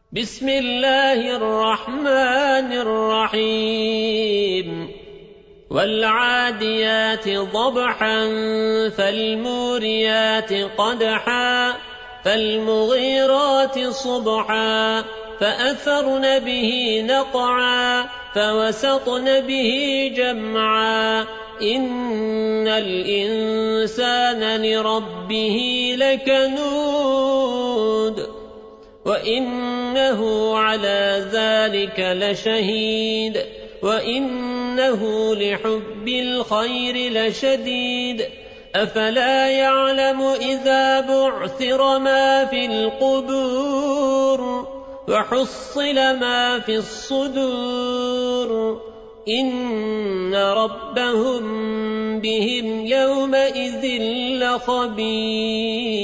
بسم الله الرحمن الرحيم والعاديات ضبحا فالموريات قدحا فالمغيرات صبحا فأثرن به نقعا فوسطن به جمعا إن الإنسان لربه لكنود وإنه على ذلك لشهيد وإنه لحب الخير لشديد أفلا يعلم إذا بعثر ما في القبور وحصل ما في الصدور إن ربهم بهم يومئذ لخبير.